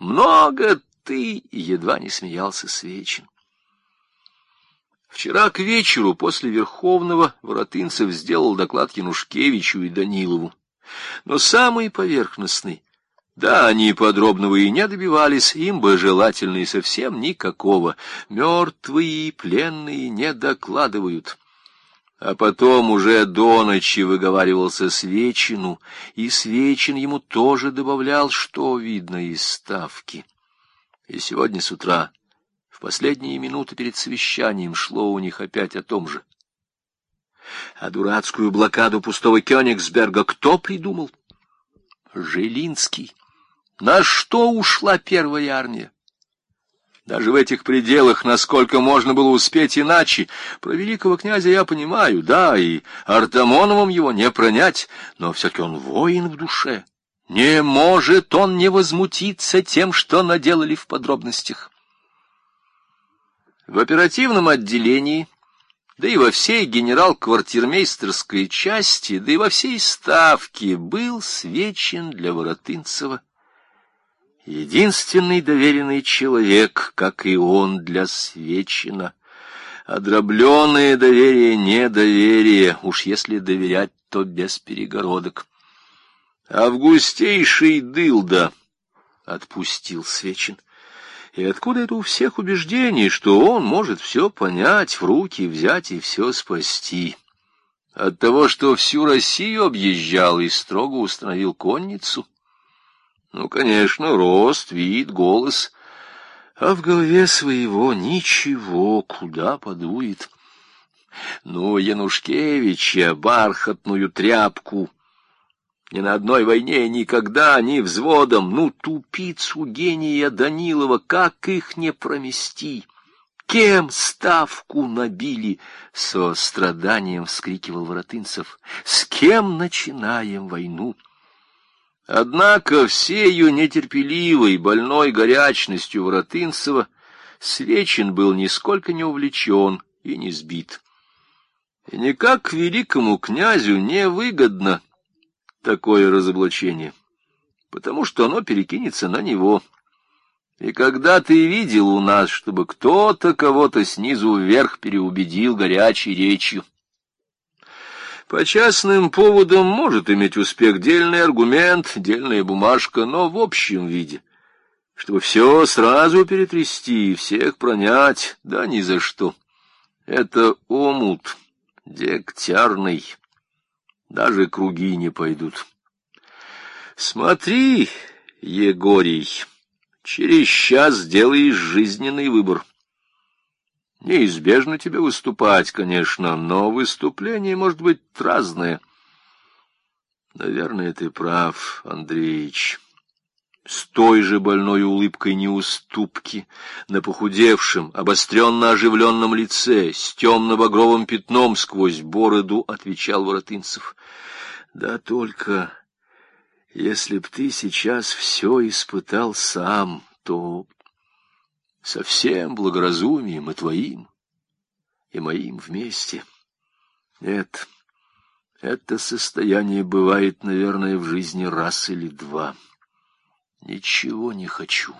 Много ты, — едва не смеялся Свечин. Вчера к вечеру после Верховного Воротынцев сделал доклад Янушкевичу и Данилову. Но самый поверхностный. Да, они подробного и не добивались, им бы желательно и совсем никакого. Мертвые и пленные не докладывают. А потом уже до ночи выговаривался Свечину, и Свечин ему тоже добавлял, что видно из ставки. И сегодня с утра, в последние минуты перед совещанием, шло у них опять о том же. А дурацкую блокаду пустого Кёнигсберга кто придумал? Жилинский. На что ушла первая армия? Даже в этих пределах, насколько можно было успеть иначе, про великого князя я понимаю, да, и Артамоновым его не пронять, но все-таки он воин в душе. Не может он не возмутиться тем, что наделали в подробностях. В оперативном отделении, да и во всей генерал-квартирмейстерской части, да и во всей ставке был Свечин для Воротынцева единственный доверенный человек, как и он для Свечина. Одробленное доверие — недоверие, уж если доверять, то без перегородок. Августейший дылда, — отпустил Свечин. И откуда это у всех убеждение, что он может все понять, в руки взять и все спасти? От того, что всю Россию объезжал и строго установил конницу? Ну, конечно, рост, вид, голос, а в голове своего ничего, куда подует. Ну, Янушкевича, бархатную тряпку, ни на одной войне никогда, ни взводом, ну, тупицу гения Данилова, как их не промести? Кем ставку набили? Со страданием вскрикивал Воротынцев. С кем начинаем войну? Однако всею нетерпеливой, больной горячностью Воротынцева Свечин был нисколько не увлечен и не сбит. И никак великому князю не выгодно такое разоблачение, потому что оно перекинется на него. И когда ты видел у нас, чтобы кто-то кого-то снизу вверх переубедил горячей речью? По частным поводам может иметь успех дельный аргумент, дельная бумажка, но в общем виде, чтобы все сразу перетрясти и всех пронять, да ни за что. Это омут дегтярный, даже круги не пойдут. Смотри, Егорий, через час сделаешь жизненный выбор. Неизбежно тебе выступать, конечно, но выступление может быть разное. Наверное, ты прав, Андреич. С той же больной улыбкой неуступки на похудевшем, обостренно оживленном лице, с темно-багровым пятном сквозь бороду, отвечал Воротынцев. Да только если б ты сейчас все испытал сам, то со всем благоразумием и твоим, и моим вместе. Нет, это состояние бывает, наверное, в жизни раз или два. Ничего не хочу.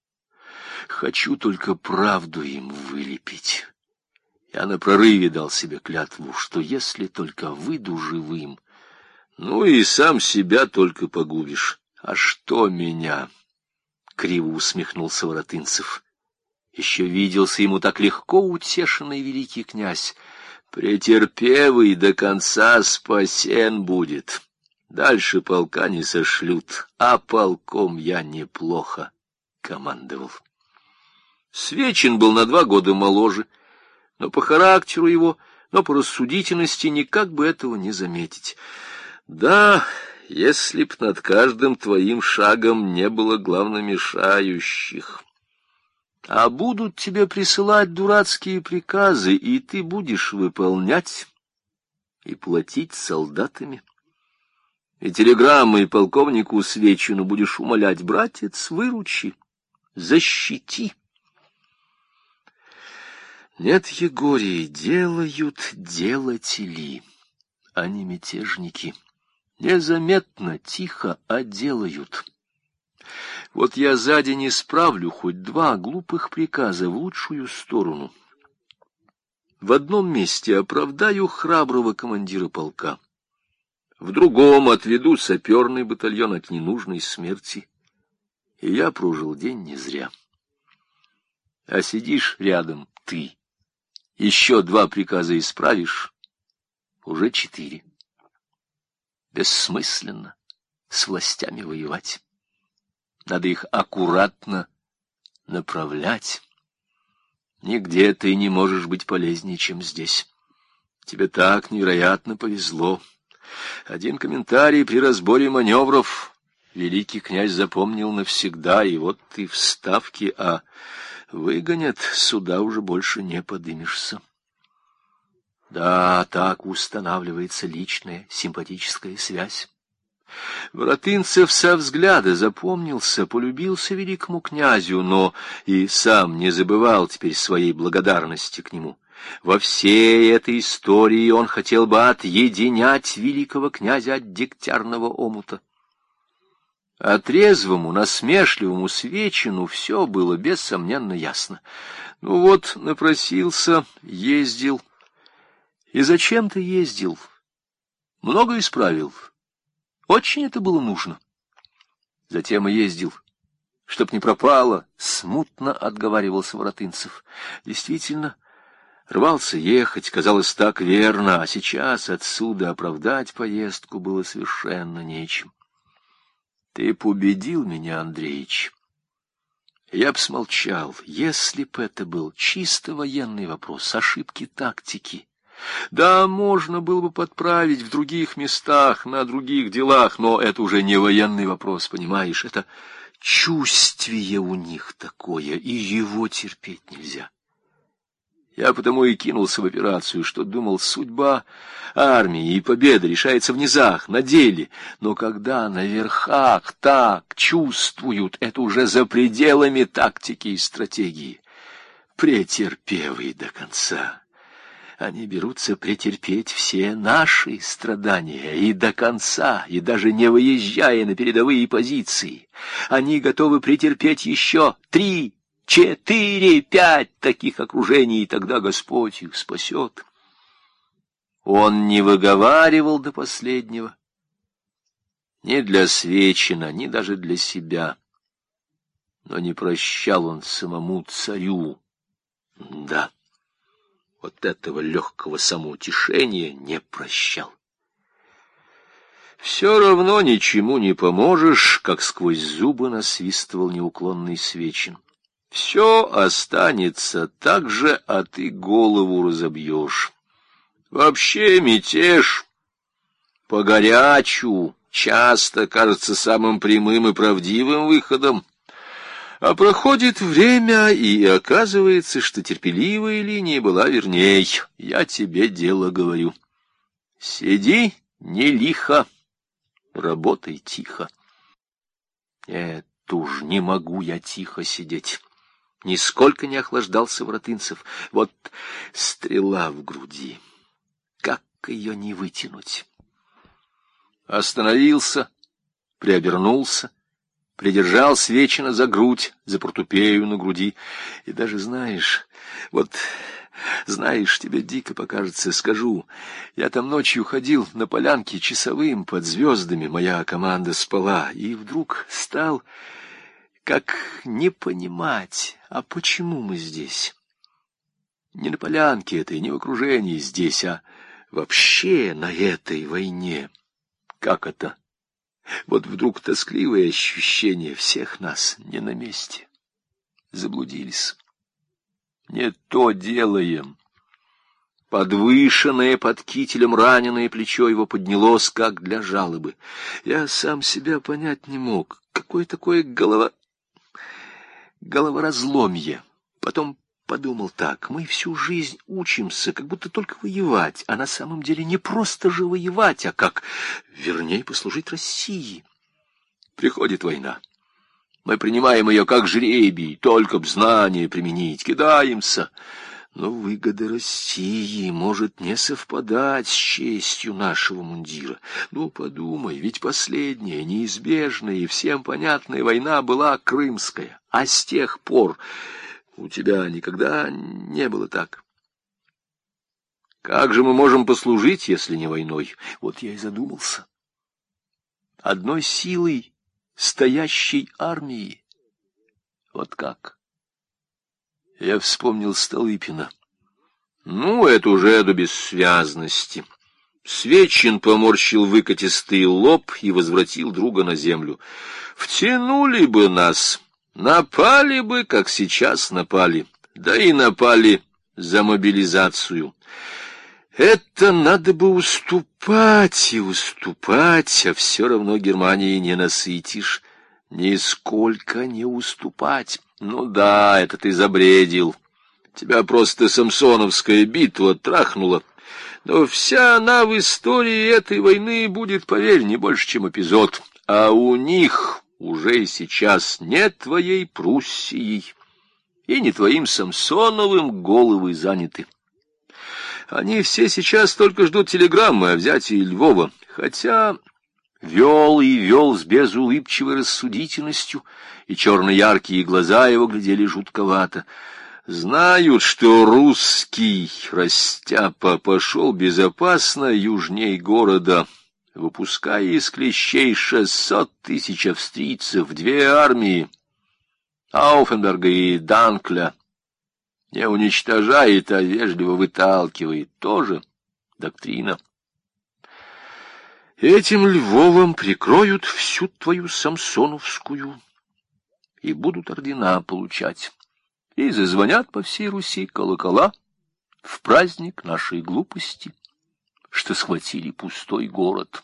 Хочу только правду им вылепить. Я на прорыве дал себе клятву, что если только выйду живым, ну и сам себя только погубишь. А что меня? Криво усмехнулся Воротынцев. Еще виделся ему так легко утешенный великий князь. Претерпевый до конца спасен будет. Дальше полка не сошлют, а полком я неплохо командовал. Свечин был на 2 года моложе, но по характеру его, но по рассудительности никак бы этого не заметить. Да, если б над каждым твоим шагом не было главномешающих. А будут тебе присылать дурацкие приказы, и ты будешь выполнять и платить солдатами. И телеграммой полковнику Свечину будешь умолять: братец, выручи, защити. Нет, Егорий, делают делатели, а не мятежники. Незаметно, тихо, а делают. Вот я за день исправлю хоть 2 глупых приказа в лучшую сторону. В одном месте оправдаю храброго командира полка, в другом отведу саперный батальон от ненужной смерти. И я прожил день не зря. А сидишь рядом ты, еще 2 приказа исправишь, уже 4. Бессмысленно с властями воевать. Надо их аккуратно направлять. Нигде ты не можешь быть полезнее, чем здесь. Тебе так невероятно повезло. Один комментарий при разборе маневров великий князь запомнил навсегда, и вот ты в ставке, а выгонят, сюда уже больше не подымешься. Да, так устанавливается личная симпатическая связь. Воротынцев со взгляда запомнился, полюбился великому князю, но и сам не забывал теперь своей благодарности к нему. Во всей этой истории он хотел бы отъединять великого князя от дегтярного омута. А трезвому, насмешливому Свечину все было бессомненно ясно. Ну вот, напросился, ездил. И зачем ты ездил? Много исправил. Очень это было нужно. Затем и ездил. Чтоб не пропало, смутно отговаривался Воротынцев. Действительно, рвался ехать, казалось так верно, а сейчас отсюда оправдать поездку было совершенно нечем. Ты победил меня, Андреич. Я б смолчал, если б это был чисто военный вопрос, ошибки тактики. Да, можно было бы подправить в других местах, на других делах, но это уже не военный вопрос, понимаешь? Это чувствие у них такое, и его терпеть нельзя. Я потому и кинулся в операцию, что думал, судьба армии и победа решается в низах, на деле. Но когда на верхах так чувствуют, это уже за пределами тактики и стратегии. Претерпевый до конца. Они берутся претерпеть все наши страдания и до конца, и даже не выезжая на передовые позиции. Они готовы претерпеть еще 3, 4, 5 таких окружений, и тогда Господь их спасет. Он не выговаривал до последнего, ни для Свечина, ни даже для себя. Но не прощал он самому царю. Да. Вот этого легкого самоутешения не прощал. Все равно ничему не поможешь, как сквозь зубы насвистывал неуклонный Свечин. Все останется так же, а ты голову разобьешь. Вообще мятеж по горячу часто кажется самым прямым и правдивым выходом. А проходит время, и оказывается, что терпеливая линия была верней. Я тебе дело говорю. Сиди не лихо, работай тихо. Нет, уж не могу я тихо сидеть. Нисколько не охлаждался Воротынцев. Вот стрела в груди. Как ее не вытянуть? Остановился, приобернулся. Придержал Свечина за грудь, за портупею на груди. И даже знаешь, тебе дико покажется, скажу. Я там ночью ходил на полянке часовым под звездами, моя команда спала, и вдруг стал, как не понимать, а почему мы здесь? Не на полянке этой, не в окружении здесь, а вообще на этой войне. Как это? Вот вдруг тоскливое ощущение всех нас не на месте. Заблудились. Не то делаем. Подвышенное под кителем раненое плечо его поднялось, как для жалобы. Я сам себя понять не мог. Какое такое головоразломье. Потом подумал так: мы всю жизнь учимся, как будто только воевать, а на самом деле не просто же воевать, а как, вернее, послужить России. Приходит война. Мы принимаем ее как жребий, только б знание применить, кидаемся. Но выгода России может не совпадать с честью нашего мундира. Ну, подумай, ведь последняя, неизбежная и всем понятная война была Крымская, а с тех пор у тебя никогда не было так. Как же мы можем послужить, если не войной? Вот я и задумался. Одной силой стоящей армии. Вот как? Я вспомнил Столыпина. Ну, это уже до бессвязности. Свечин поморщил выкатистый лоб и возвратил друга на землю. Втянули бы нас, напали бы, как сейчас напали, да и напали за мобилизацию. Это надо бы уступать и уступать, а все равно Германии не насытишь. Нисколько не уступать. Ну да, это ты забредил. Тебя просто самсоновская битва трахнула. Но вся она в истории этой войны будет, поверь, не больше, чем эпизод. А у них уже и сейчас нет твоей Пруссией и не твоим Самсоновым головы заняты. Они все сейчас только ждут телеграммы о взятии Львова, хотя вел и вел с безулыбчивой рассудительностью, и черно-яркие глаза его глядели жутковато. Знают, что русский растяпа пошел безопасно южней города, выпуская из клещей 600 тысяч австрийцев, 2 армии, Ауфенберга и Данкля. Не уничтожает, а вежливо выталкивает. Тоже доктрина. Этим Львовом прикроют всю твою самсоновскую и будут ордена получать. И зазвонят по всей Руси колокола в праздник нашей глупости, что схватили пустой город.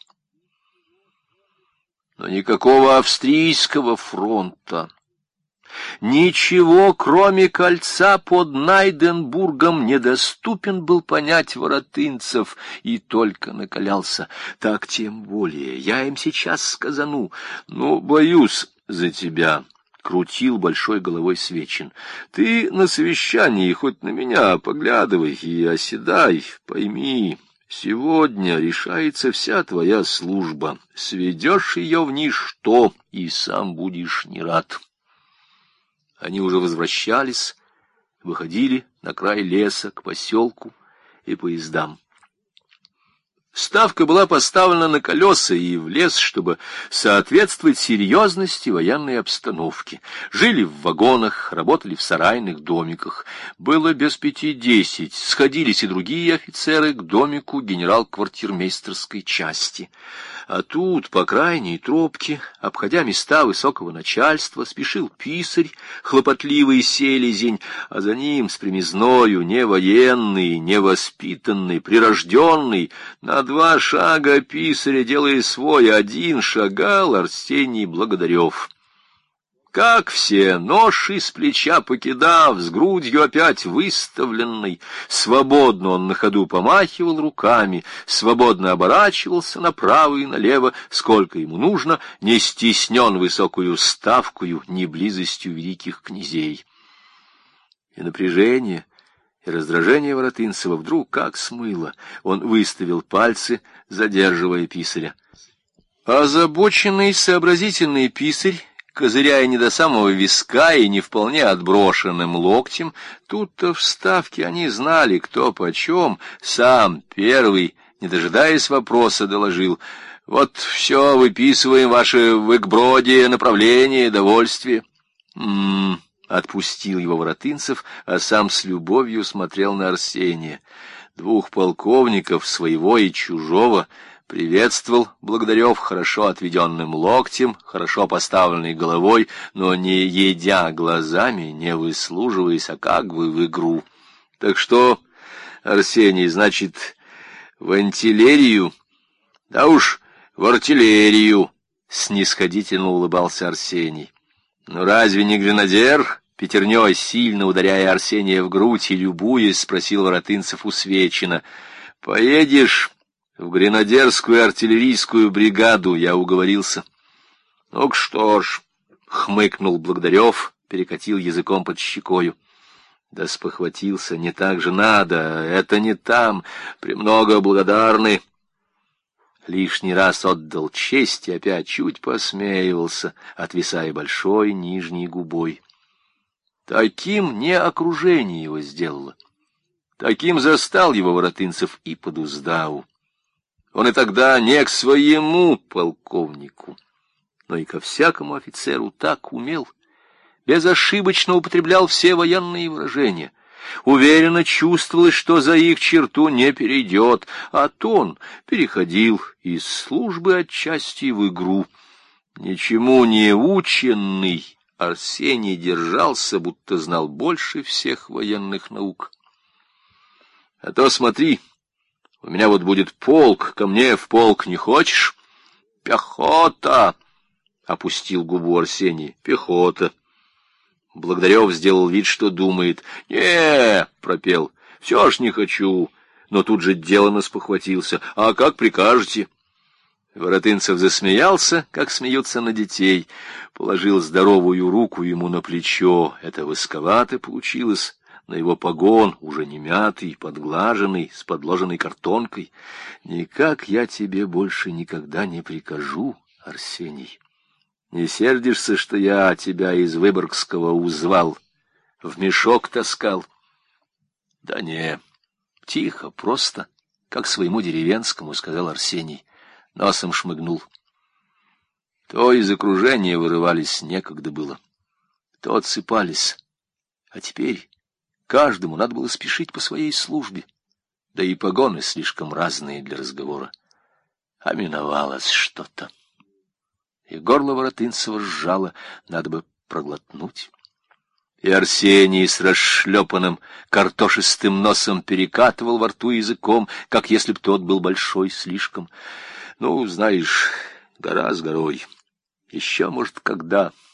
Но никакого австрийского фронта, ничего, кроме кольца под Найденбургом, недоступен был понять воротынцев, и только накалялся. Так тем более, я им сейчас сказану. Ну, боюсь за тебя, — крутил большой головой Свечин. Ты на совещании хоть на меня поглядывай и оседай, пойми. Сегодня решается вся твоя служба. Сведешь ее в ничто, и сам будешь не рад. Они уже возвращались, выходили на край леса к поселку и поездам. Ставка была поставлена на колеса и в лес, чтобы соответствовать серьезности военной обстановки. Жили в вагонах, работали в сарайных домиках. Было без 5:10. Сходились и другие офицеры к домику генерал-квартирмейстерской части. А тут, по крайней тропке, обходя места высокого начальства, спешил писарь, хлопотливый селезень, а за ним с примезною не военный, не воспитанный, прирожденный, на 2 шага писаря, делая свой 1, шагал Арсений Благодарев. Как все, ноши с плеча покидав, с грудью опять выставленной, свободно он на ходу помахивал руками, свободно оборачивался направо и налево, сколько ему нужно, не стеснен высокую ставкою, ни близостью великих князей. И напряжение, и раздражение Воротынцева вдруг как смыло. Он выставил пальцы, задерживая писаря. Озабоченный, сообразительный писарь, козыряя не до самого виска и не вполне отброшенным локтем, тут-то в ставке они знали, кто почем, сам первый, не дожидаясь вопроса, доложил: «Вот все выписываем ваше в Икброде направление, довольствие». Отпустил его Воротынцев, а сам с любовью смотрел на Арсения. 2 полковников, своего и чужого, приветствовал Благодарев хорошо отведенным локтем, хорошо поставленной головой, но не едя глазами, не выслуживаясь, а как бы в игру. Так что, Арсений, значит, в артиллерию? Да уж, в артиллерию, снисходительно улыбался Арсений. Ну разве не гренадер? Пятерней, сильно ударяя Арсения в грудь и любуясь, спросил Воротынцев у Свечина. Поедешь в гренадерскую артиллерийскую бригаду, я уговорился. Ну что ж, хмыкнул Благодарев, перекатил языком под щекою. Да спохватился, не так же надо, это не там, премного благодарны. Лишний раз отдал честь и опять чуть посмеивался, отвисая большой нижней губой. Таким не окружение его сделало. Таким застал его Воротынцев и под уздау. Он и тогда не к своему полковнику, но и ко всякому офицеру так умел. Безошибочно употреблял все военные выражения. Уверенно чувствовалось, что за их черту не перейдет, а тон переходил из службы отчасти в игру. Ничему не ученный Арсений держался, будто знал больше всех военных наук. А то смотри, у меня вот будет полк, ко мне в полк не хочешь? Пехота! — опустил губу Арсений. Пехота. Благодарев сделал вид, что думает. «Не!» — пропел. «Все ж не хочу!» Но тут же деланно спохватился. «А как прикажете?» Воротынцев засмеялся, как смеются на детей, положил здоровую руку ему на плечо. Это восковато получилось, на его погон, уже не мятый, подглаженный, с подложенной картонкой. «Никак я тебе больше никогда не прикажу, Арсений. Не сердишься, что я тебя из Выборгского узвал, в мешок таскал?» «Да не, тихо, просто, как своему деревенскому», — сказал Арсений. Носом шмыгнул. То из окружения вырывались некогда было, то отсыпались. А теперь каждому надо было спешить по своей службе, да и погоны слишком разные для разговора. А миновалось что-то. И горло Воротынцева сжало, надо бы проглотнуть. И Арсений с расшлепанным картошистым носом перекатывал во рту языком, как если б тот был большой слишком. Ну, знаешь, гора с горой. Еще, может, когда...